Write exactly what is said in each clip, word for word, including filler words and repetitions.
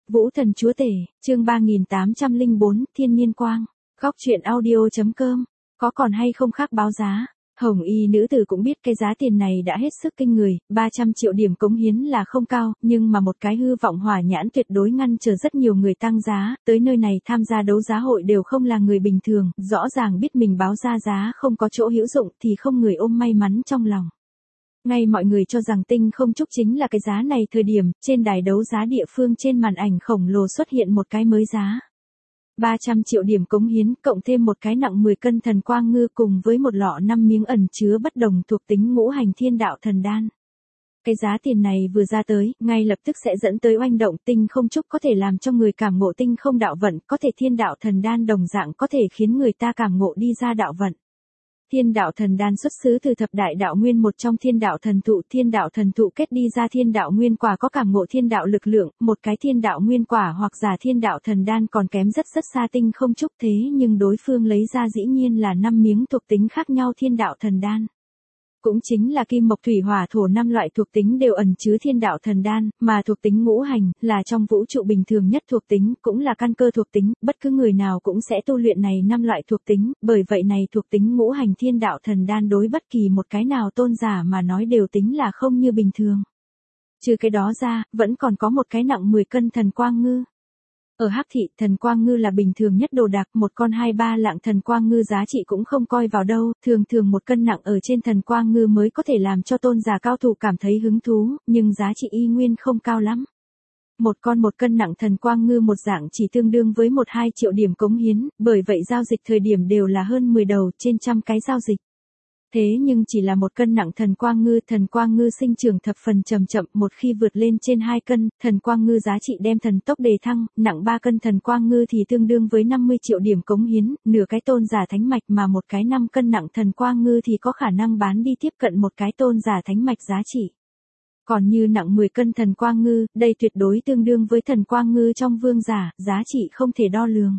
Vũ Thần Chúa Tể, chương ba nghìn tám trăm lẻ bốn, Thiên Nhiên Quang. Góc truyện audio.com. Có còn hay không khác báo giá? Hồng y nữ tử cũng biết cái giá tiền này đã hết sức kinh người, ba trăm triệu điểm cống hiến là không cao, nhưng mà một cái hư vọng hỏa nhãn tuyệt đối ngăn trở rất nhiều người tăng giá, tới nơi này tham gia đấu giá hội đều không là người bình thường, rõ ràng biết mình báo ra giá không có chỗ hữu dụng thì không người ôm may mắn trong lòng. Ngay mọi người cho rằng tinh không trúc chính là cái giá này thời điểm, trên đài đấu giá địa phương trên màn ảnh khổng lồ xuất hiện một cái mới giá. ba trăm triệu điểm cống hiến, cộng thêm một cái nặng mười cân thần quang ngư cùng với một lọ năm miếng ẩn chứa bất đồng thuộc tính ngũ hành thiên đạo thần đan. Cái giá tiền này vừa ra tới, ngay lập tức sẽ dẫn tới oanh động. Tinh không trúc có thể làm cho người cảm ngộ tinh không đạo vận, có thể thiên đạo thần đan đồng dạng có thể khiến người ta cảm ngộ đi ra đạo vận. Thiên đạo thần đan xuất xứ từ thập đại đạo nguyên một trong thiên đạo thần thụ, thiên đạo thần thụ kết đi ra thiên đạo nguyên quả có cảm ngộ thiên đạo lực lượng, một cái thiên đạo nguyên quả hoặc giả thiên đạo thần đan còn kém rất rất xa tinh không trúc, thế nhưng đối phương lấy ra dĩ nhiên là năm miếng thuộc tính khác nhau thiên đạo thần đan. Cũng chính là kim mộc thủy hỏa thổ năm loại thuộc tính đều ẩn chứa thiên đạo thần đan, mà thuộc tính ngũ hành là trong vũ trụ bình thường nhất thuộc tính, cũng là căn cơ thuộc tính, bất cứ người nào cũng sẽ tu luyện này năm loại thuộc tính, bởi vậy này thuộc tính ngũ hành thiên đạo thần đan đối bất kỳ một cái nào tôn giả mà nói đều tính là không như bình thường. Trừ cái đó ra, vẫn còn có một cái nặng mười cân thần quang ngư. Ở Hắc thị, thần quang ngư là bình thường nhất đồ đạc, một con hai ba lạng thần quang ngư giá trị cũng không coi vào đâu, thường thường một cân nặng ở trên thần quang ngư mới có thể làm cho tôn giả cao thủ cảm thấy hứng thú, nhưng giá trị y nguyên không cao lắm. Một con một cân nặng thần quang ngư một dạng chỉ tương đương với một hai triệu điểm cống hiến, bởi vậy giao dịch thời điểm đều là hơn mười đầu trên trăm cái giao dịch. Thế nhưng chỉ là một cân nặng thần quang ngư, thần quang ngư sinh trưởng thập phần chậm chậm, một khi vượt lên trên hai cân, thần quang ngư giá trị đem thần tốc đề thăng, nặng ba cân thần quang ngư thì tương đương với năm mươi triệu điểm cống hiến, nửa cái tôn giả thánh mạch, mà một cái năm cân nặng thần quang ngư thì có khả năng bán đi tiếp cận một cái tôn giả thánh mạch giá trị. Còn như nặng mười cân thần quang ngư, đây tuyệt đối tương đương với thần quang ngư trong vương giả, giá trị không thể đo lường.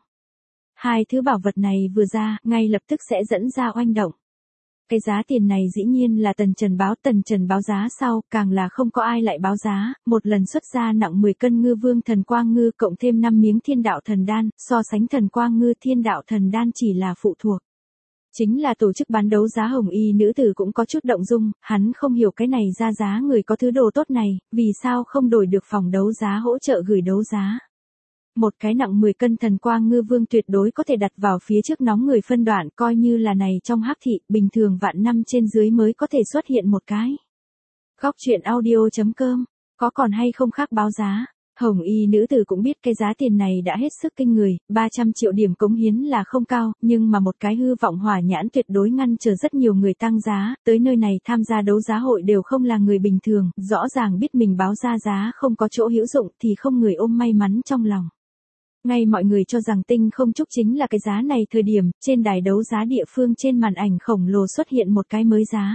Hai thứ bảo vật này vừa ra, ngay lập tức sẽ dẫn ra oanh động. Cái giá tiền này dĩ nhiên là Tần Trần báo, Tần Trần báo giá sau, càng là không có ai lại báo giá, một lần xuất ra nặng mười cân ngư vương thần quang ngư cộng thêm năm miếng thiên đạo thần đan, so sánh thần quang ngư thiên đạo thần đan chỉ là phụ thuộc. Chính là tổ chức bán đấu giá hồng y nữ tử cũng có chút động dung, hắn không hiểu cái này ra giá người có thứ đồ tốt này, vì sao không đổi được phòng đấu giá hỗ trợ gửi đấu giá. Một cái nặng mười cân thần quang ngư vương tuyệt đối có thể đặt vào phía trước nóng người phân đoạn, coi như là này trong Hắc thị, bình thường vạn năm trên dưới mới có thể xuất hiện một cái. Góc truyện audio.com. Có còn hay không khác báo giá? Hồng y nữ tử cũng biết cái giá tiền này đã hết sức kinh người, ba trăm triệu điểm cống hiến là không cao, nhưng mà một cái hư vọng hỏa nhãn tuyệt đối ngăn trở rất nhiều người tăng giá, tới nơi này tham gia đấu giá hội đều không là người bình thường, rõ ràng biết mình báo ra giá không có chỗ hữu dụng thì không người ôm may mắn trong lòng. Ngay mọi người cho rằng tinh không trúc chính là cái giá này thời điểm, trên đài đấu giá địa phương trên màn ảnh khổng lồ xuất hiện một cái mới giá.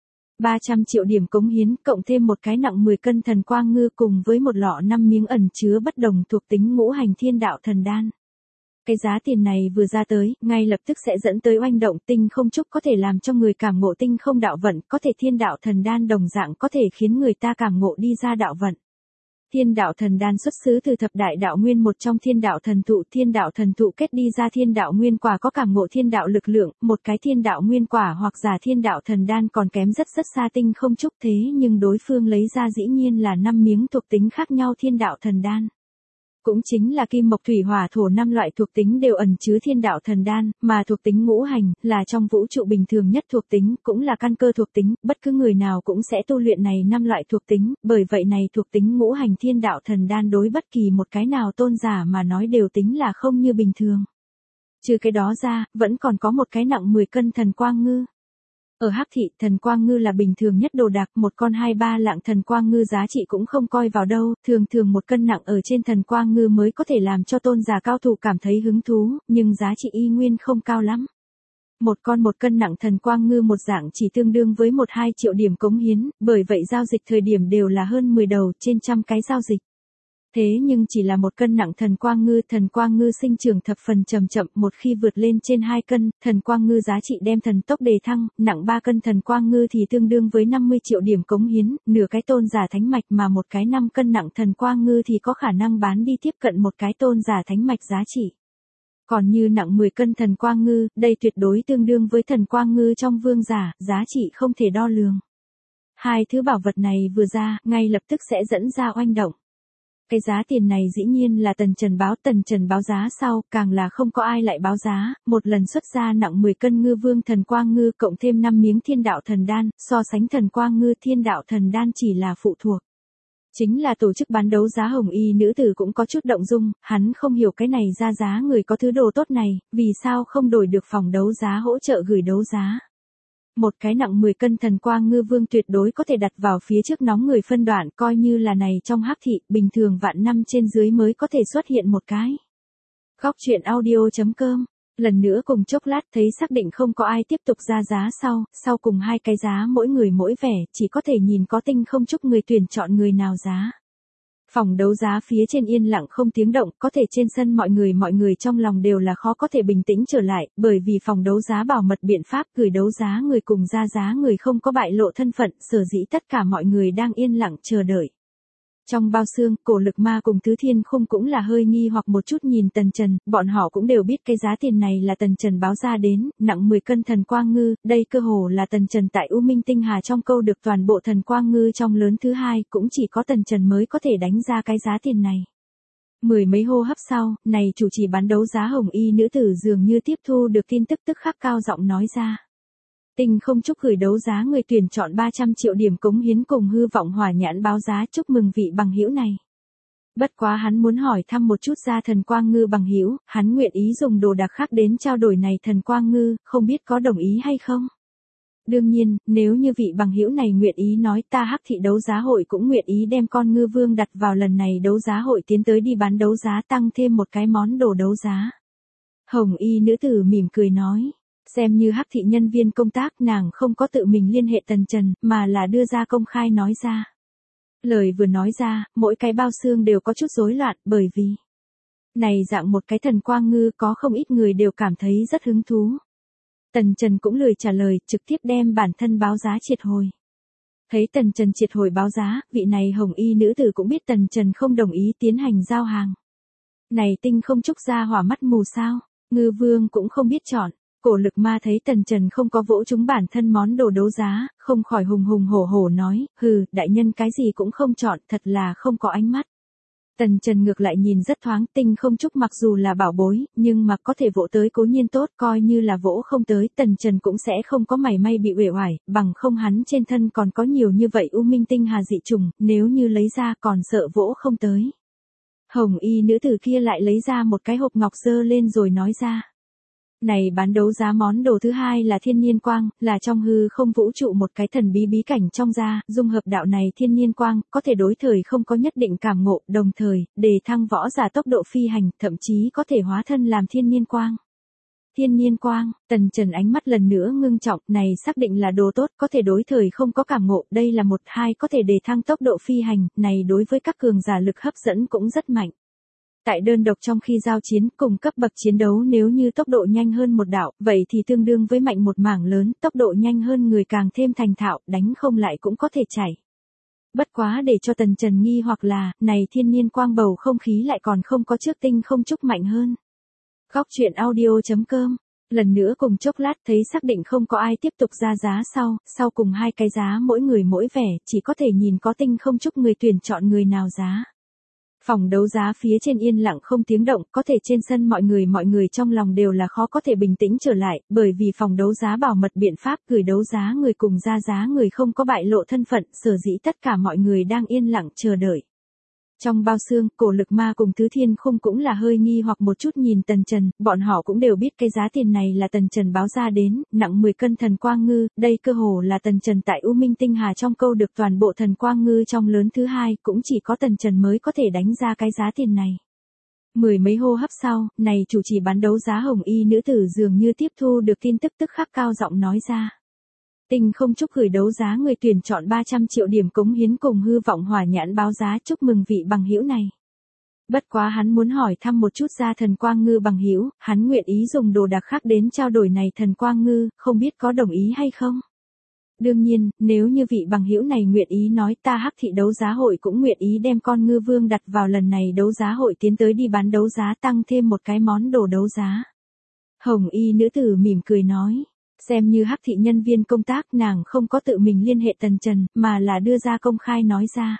ba trăm triệu điểm cống hiến, cộng thêm một cái nặng mười cân thần quang ngư cùng với một lọ năm miếng ẩn chứa bất đồng thuộc tính ngũ hành thiên đạo thần đan. Cái giá tiền này vừa ra tới, ngay lập tức sẽ dẫn tới oanh động. Tinh không trúc có thể làm cho người cảm ngộ tinh không đạo vận, có thể thiên đạo thần đan đồng dạng có thể khiến người ta cảm ngộ đi ra đạo vận. Thiên đạo thần đan xuất xứ từ thập đại đạo nguyên một trong thiên đạo thần thụ, thiên đạo thần thụ kết đi ra thiên đạo nguyên quả có cảm ngộ thiên đạo lực lượng, một cái thiên đạo nguyên quả hoặc giả thiên đạo thần đan còn kém rất rất xa tinh không trúc, thế nhưng đối phương lấy ra dĩ nhiên là năm miếng thuộc tính khác nhau thiên đạo thần đan. Cũng chính là kim mộc thủy hỏa thổ năm loại thuộc tính đều ẩn chứa thiên đạo thần đan, mà thuộc tính ngũ hành là trong vũ trụ bình thường nhất thuộc tính, cũng là căn cơ thuộc tính, bất cứ người nào cũng sẽ tu luyện này năm loại thuộc tính, bởi vậy này thuộc tính ngũ hành thiên đạo thần đan đối bất kỳ một cái nào tôn giả mà nói đều tính là không như bình thường. Trừ cái đó ra, vẫn còn có một cái nặng mười cân thần quang ngư. Ở Hắc thị, thần quang ngư là bình thường nhất đồ đạc, một con hai ba lạng thần quang ngư giá trị cũng không coi vào đâu, thường thường một cân nặng ở trên thần quang ngư mới có thể làm cho tôn giả cao thủ cảm thấy hứng thú, nhưng giá trị y nguyên không cao lắm. Một con một cân nặng thần quang ngư một dạng chỉ tương đương với một hai triệu điểm cống hiến, bởi vậy giao dịch thời điểm đều là hơn mười đầu trên trăm cái giao dịch. Thế nhưng chỉ là một cân nặng thần quang ngư, thần quang ngư sinh trưởng thập phần chậm chậm, một khi vượt lên trên hai cân, thần quang ngư giá trị đem thần tốc đề thăng, nặng ba cân thần quang ngư thì tương đương với năm mươi triệu điểm cống hiến, nửa cái tôn giả thánh mạch, mà một cái năm cân nặng thần quang ngư thì có khả năng bán đi tiếp cận một cái tôn giả thánh mạch giá trị. Còn như nặng mười cân thần quang ngư, đây tuyệt đối tương đương với thần quang ngư trong vương giả, giá trị không thể đo lường. Hai thứ bảo vật này vừa ra, ngay lập tức sẽ dẫn ra oanh động. Cái giá tiền này dĩ nhiên là Tần Trần báo, Tần Trần báo giá sau, càng là không có ai lại báo giá, một lần xuất ra nặng mười cân ngư vương thần quang ngư cộng thêm năm miếng thiên đạo thần đan, so sánh thần quang ngư thiên đạo thần đan chỉ là phụ thuộc. Chính là tổ chức bán đấu giá hồng y nữ tử cũng có chút động dung, hắn không hiểu cái này ra giá người có thứ đồ tốt này, vì sao không đổi được phòng đấu giá hỗ trợ gửi đấu giá. Một cái nặng mười cân thần quang ngư vương tuyệt đối có thể đặt vào phía trước nóng người phân đoạn, coi như là này trong hắc thị, bình thường vạn năm trên dưới mới có thể xuất hiện một cái. Góc truyện audio chấm com. Lần nữa cùng chốc lát thấy xác định không có ai tiếp tục ra giá sau, sau cùng hai cái giá mỗi người mỗi vẻ, chỉ có thể nhìn có tinh không chúc người tuyển chọn người nào giá. Phòng đấu giá phía trên yên lặng không tiếng động, có thể trên sân mọi người mọi người trong lòng đều là khó có thể bình tĩnh trở lại, bởi vì phòng đấu giá bảo mật biện pháp gửi đấu giá người cùng ra giá người không có bại lộ thân phận, sở dĩ tất cả mọi người đang yên lặng chờ đợi. Trong bao xương, Cổ Lực Ma cùng Tứ Thiên Khung cũng là hơi nghi hoặc một chút nhìn Tần Trần, bọn họ cũng đều biết cái giá tiền này là Tần Trần báo ra đến, nặng mười cân thần quang ngư, đây cơ hồ là Tần Trần tại U Minh Tinh Hà trong câu được toàn bộ thần quang ngư trong lớn thứ hai, cũng chỉ có Tần Trần mới có thể đánh ra cái giá tiền này. Mười mấy hô hấp sau, này chủ trì bán đấu giá hồng y nữ tử dường như tiếp thu được tin tức tức khắc cao giọng nói ra. Tinh không chúc gửi đấu giá người tuyển chọn ba trăm triệu điểm cống hiến cùng hư vọng hỏa nhãn báo giá, chúc mừng vị bằng hữu này. Bất quá hắn muốn hỏi thăm một chút ra thần quang ngư bằng hữu, hắn nguyện ý dùng đồ đặc khác đến trao đổi này thần quang ngư, không biết có đồng ý hay không? Đương nhiên, nếu như vị bằng hữu này nguyện ý nói, ta Hắc thị đấu giá hội cũng nguyện ý đem con ngư vương đặt vào lần này đấu giá hội tiến tới đi bán đấu giá, tăng thêm một cái món đồ đấu giá. Hồng y nữ tử mỉm cười nói. Xem như Hắc thị nhân viên công tác, nàng không có tự mình liên hệ Tần Trần, mà là đưa ra công khai nói ra. Lời vừa nói ra, mỗi cái bao xương đều có chút rối loạn, bởi vì này dạng một cái thần quang ngư có không ít người đều cảm thấy rất hứng thú. Tần Trần cũng lười trả lời, trực tiếp đem bản thân báo giá triệt hồi. Thấy Tần Trần triệt hồi báo giá, vị này hồng y nữ tử cũng biết Tần Trần không đồng ý tiến hành giao hàng. Này tinh không chúc ra hỏa mắt mù sao, ngư vương cũng không biết chọn. Cổ Lực Ma thấy Tần Trần không có vỗ trúng bản thân món đồ đấu giá, không khỏi hùng hùng hổ hổ nói, hừ, đại nhân cái gì cũng không chọn, thật là không có ánh mắt. Tần Trần ngược lại nhìn rất thoáng, tinh không chúc mặc dù là bảo bối, nhưng mà có thể vỗ tới cố nhiên tốt, coi như là vỗ không tới, Tần Trần cũng sẽ không có mảy may bị uể oải, bằng không hắn trên thân còn có nhiều như vậy U Minh Tinh Hà dị trùng, nếu như lấy ra còn sợ vỗ không tới. Hồng y nữ tử kia lại lấy ra một cái hộp ngọc dơ lên rồi nói ra. Này bán đấu giá món đồ thứ hai là thiên nhiên quang, là trong hư không vũ trụ một cái thần bí bí cảnh trong da, dung hợp đạo này thiên nhiên quang, có thể đối thời không có nhất định cảm ngộ, đồng thời, đề thăng võ giả tốc độ phi hành, thậm chí có thể hóa thân làm thiên nhiên quang. Thiên nhiên quang, Tần Trần ánh mắt lần nữa ngưng trọng, này xác định là đồ tốt, có thể đối thời không có cảm ngộ, đây là một hai có thể đề thăng tốc độ phi hành, này đối với các cường giả lực hấp dẫn cũng rất mạnh. Tại đơn độc trong khi giao chiến cùng cấp bậc chiến đấu, nếu như tốc độ nhanh hơn một đạo, vậy thì tương đương với mạnh một mảng lớn, tốc độ nhanh hơn người càng thêm thành thạo, đánh không lại cũng có thể chảy. Bất quá để cho Tần Trần nghi hoặc là, này thiên nhiên quang bầu không khí lại còn không có trước tinh không chúc mạnh hơn. Góc truyện audio chấm com. Lần nữa cùng chốc lát thấy xác định không có ai tiếp tục ra giá sau, sau cùng hai cái giá mỗi người mỗi vẻ, chỉ có thể nhìn có tinh không chúc người tuyển chọn người nào giá. Phòng đấu giá phía trên yên lặng không tiếng động, có thể trên sân mọi người mọi người trong lòng đều là khó có thể bình tĩnh trở lại, bởi vì phòng đấu giá bảo mật biện pháp gửi đấu giá người cùng ra giá người không có bại lộ thân phận, sở dĩ tất cả mọi người đang yên lặng chờ đợi. Trong bao xương, Cổ Lực Ma cùng Tứ Thiên Khung cũng là hơi nghi hoặc một chút nhìn Tần Trần, bọn họ cũng đều biết cái giá tiền này là Tần Trần báo ra đến, nặng mười cân thần quang ngư, đây cơ hồ là Tần Trần tại U Minh Tinh Hà trong câu được toàn bộ thần quang ngư trong lớn thứ hai, cũng chỉ có Tần Trần mới có thể đánh ra cái giá tiền này. Mười mấy hô hấp sau, này chủ trì bán đấu giá hồng y nữ tử dường như tiếp thu được tin tức tức khắc cao giọng nói ra. Tinh không chúc gửi đấu giá người tuyển chọn ba trăm triệu điểm cống hiến cùng hư vọng hỏa nhãn báo giá, chúc mừng vị bằng hữu này. Bất quá hắn muốn hỏi thăm một chút ra thần quang ngư bằng hữu, hắn nguyện ý dùng đồ đạc khác đến trao đổi này thần quang ngư, không biết có đồng ý hay không? Đương nhiên, nếu như vị bằng hữu này nguyện ý nói ta Hắc thị đấu giá hội cũng nguyện ý đem con ngư vương đặt vào lần này đấu giá hội tiến tới đi bán đấu giá tăng thêm một cái món đồ đấu giá. Hồng y nữ tử mỉm cười nói, xem như Hắc thị nhân viên công tác nàng không có tự mình liên hệ Tần Trần, mà là đưa ra công khai nói ra.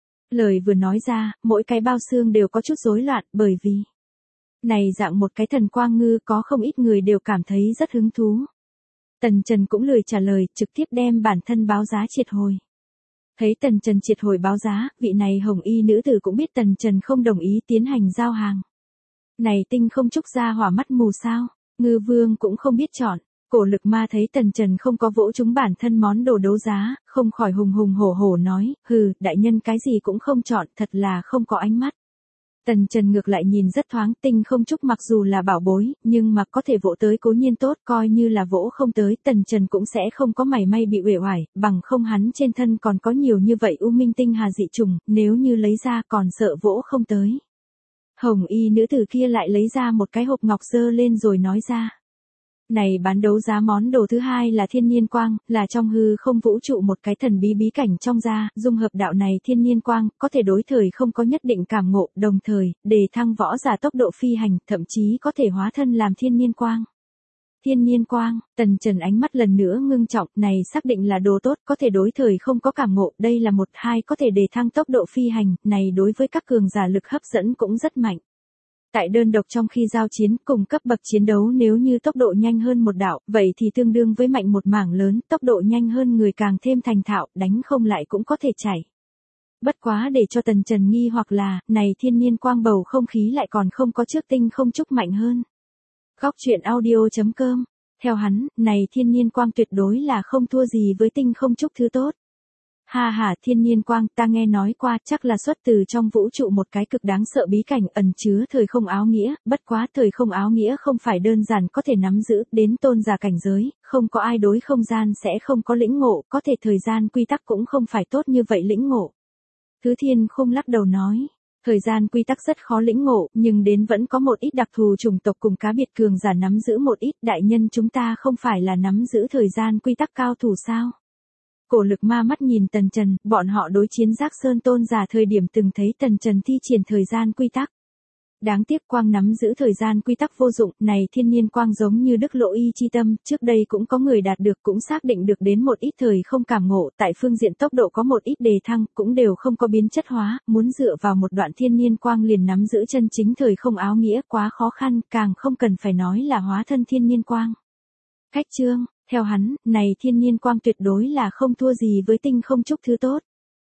Lời vừa nói ra, mỗi cái bao xương đều có chút rối loạn, bởi vì này dạng một cái thần quang ngư có không ít người đều cảm thấy rất hứng thú. Tần Trần cũng lười trả lời, trực tiếp đem bản thân báo giá triệt hồi. Thấy Tần Trần triệt hồi báo giá, vị này hồng y nữ tử cũng biết Tần Trần không đồng ý tiến hành giao hàng. Này tinh không trúc ra hỏa mắt mù sao, ngư vương cũng không biết chọn. Cổ lực ma thấy Tần Trần không có vỗ trúng bản thân món đồ đấu giá, không khỏi hùng hùng hổ hổ nói, hừ, đại nhân cái gì cũng không chọn, thật là không có ánh mắt. Tần Trần ngược lại nhìn rất thoáng, tinh không trúc mặc dù là bảo bối, nhưng mà có thể vỗ tới cố nhiên tốt, coi như là vỗ không tới, Tần Trần cũng sẽ không có mảy may bị uể oải, bằng không hắn trên thân còn có nhiều như vậy u minh tinh hà dị trùng, nếu như lấy ra còn sợ vỗ không tới. Hồng y nữ tử kia lại lấy ra một cái hộp ngọc dơ lên rồi nói ra. Này bán đấu giá món đồ thứ hai là thiên nhiên quang, là trong hư không vũ trụ một cái thần bí bí cảnh trong da, dung hợp đạo này thiên nhiên quang, có thể đối thời không có nhất định cảm ngộ, đồng thời, đề thăng võ giả tốc độ phi hành, thậm chí có thể hóa thân làm thiên nhiên quang. Thiên nhiên quang, Tần Trần ánh mắt lần nữa ngưng trọng, này xác định là đồ tốt, có thể đối thời không có cảm ngộ, đây là một hai có thể đề thăng tốc độ phi hành, này đối với các cường giả lực hấp dẫn cũng rất mạnh. Tại đơn độc trong khi giao chiến cùng cấp bậc chiến đấu nếu như tốc độ nhanh hơn một đạo, vậy thì tương đương với mạnh một mảng lớn, tốc độ nhanh hơn người càng thêm thành thạo, đánh không lại cũng có thể chảy. Bất quá để cho Tần Trần nghi hoặc là, này thiên nhiên quang bầu không khí lại còn không có trước tinh không trúc mạnh hơn. Góc truyện audio chấm com, theo hắn, này thiên nhiên quang tuyệt đối là không thua gì với tinh không trúc thứ tốt. Ha ha, thiên nhiên quang, ta nghe nói qua, chắc là xuất từ trong vũ trụ một cái cực đáng sợ bí cảnh ẩn chứa thời không áo nghĩa, bất quá thời không áo nghĩa không phải đơn giản có thể nắm giữ, đến tôn giả cảnh giới, không có ai đối không gian sẽ không có lĩnh ngộ, có thể thời gian quy tắc cũng không phải tốt như vậy lĩnh ngộ. Thứ Thiên Khung lắc đầu nói. Thời gian quy tắc rất khó lĩnh ngộ, nhưng đến vẫn có một ít đặc thù chủng tộc cùng cá biệt cường giả nắm giữ một ít, đại nhân chúng ta không phải là nắm giữ thời gian quy tắc cao thủ sao? Cổ lực ma mắt nhìn Tần Trần, bọn họ đối chiến Giác Sơn tôn giả thời điểm từng thấy Tần Trần thi triển thời gian quy tắc. Đáng tiếc quang nắm giữ thời gian quy tắc vô dụng, này thiên nhiên quang giống như đức lộ y chi tâm, trước đây cũng có người đạt được cũng xác định được đến một ít thời không cảm ngộ, tại phương diện tốc độ có một ít đề thăng, cũng đều không có biến chất hóa, muốn dựa vào một đoạn thiên nhiên quang liền nắm giữ chân chính thời không áo nghĩa quá khó khăn, càng không cần phải nói là hóa thân thiên nhiên quang. Khách chương, theo hắn, này thiên nhiên quang tuyệt đối là không thua gì với tinh không trúc thứ tốt.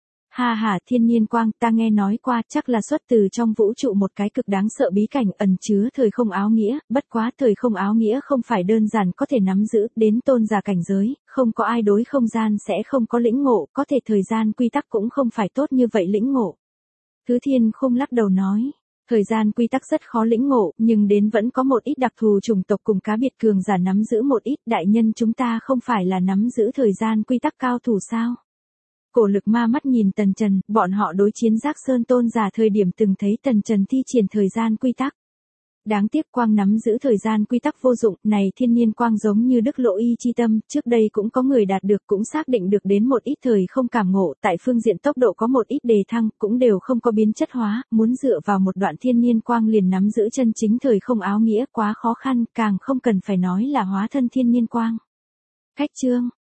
Ha ha, thiên nhiên quang, ta nghe nói qua, chắc là xuất từ trong vũ trụ một cái cực đáng sợ bí cảnh ẩn chứa thời không áo nghĩa, bất quá thời không áo nghĩa không phải đơn giản có thể nắm giữ, đến tôn giả cảnh giới, không có ai đối không gian sẽ không có lĩnh ngộ, có thể thời gian quy tắc cũng không phải tốt như vậy lĩnh ngộ. Thứ Thiên Khung lắc đầu nói. Thời gian quy tắc rất khó lĩnh ngộ, nhưng đến vẫn có một ít đặc thù chủng tộc cùng cá biệt cường giả nắm giữ một ít, đại nhân chúng ta không phải là nắm giữ thời gian quy tắc cao thủ sao? Cổ lực ma mắt nhìn Tần Trần, bọn họ đối chiến Giác Sơn tôn giả thời điểm từng thấy Tần Trần thi triển thời gian quy tắc. Đáng tiếc quang nắm giữ thời gian quy tắc vô dụng, này thiên nhiên quang giống như đức lộ y chi tâm, trước đây cũng có người đạt được cũng xác định được đến một ít thời không cảm ngộ, tại phương diện tốc độ có một ít đề thăng, cũng đều không có biến chất hóa, muốn dựa vào một đoạn thiên nhiên quang liền nắm giữ chân chính thời không áo nghĩa quá khó khăn, càng không cần phải nói là hóa thân thiên nhiên quang. Khách chương,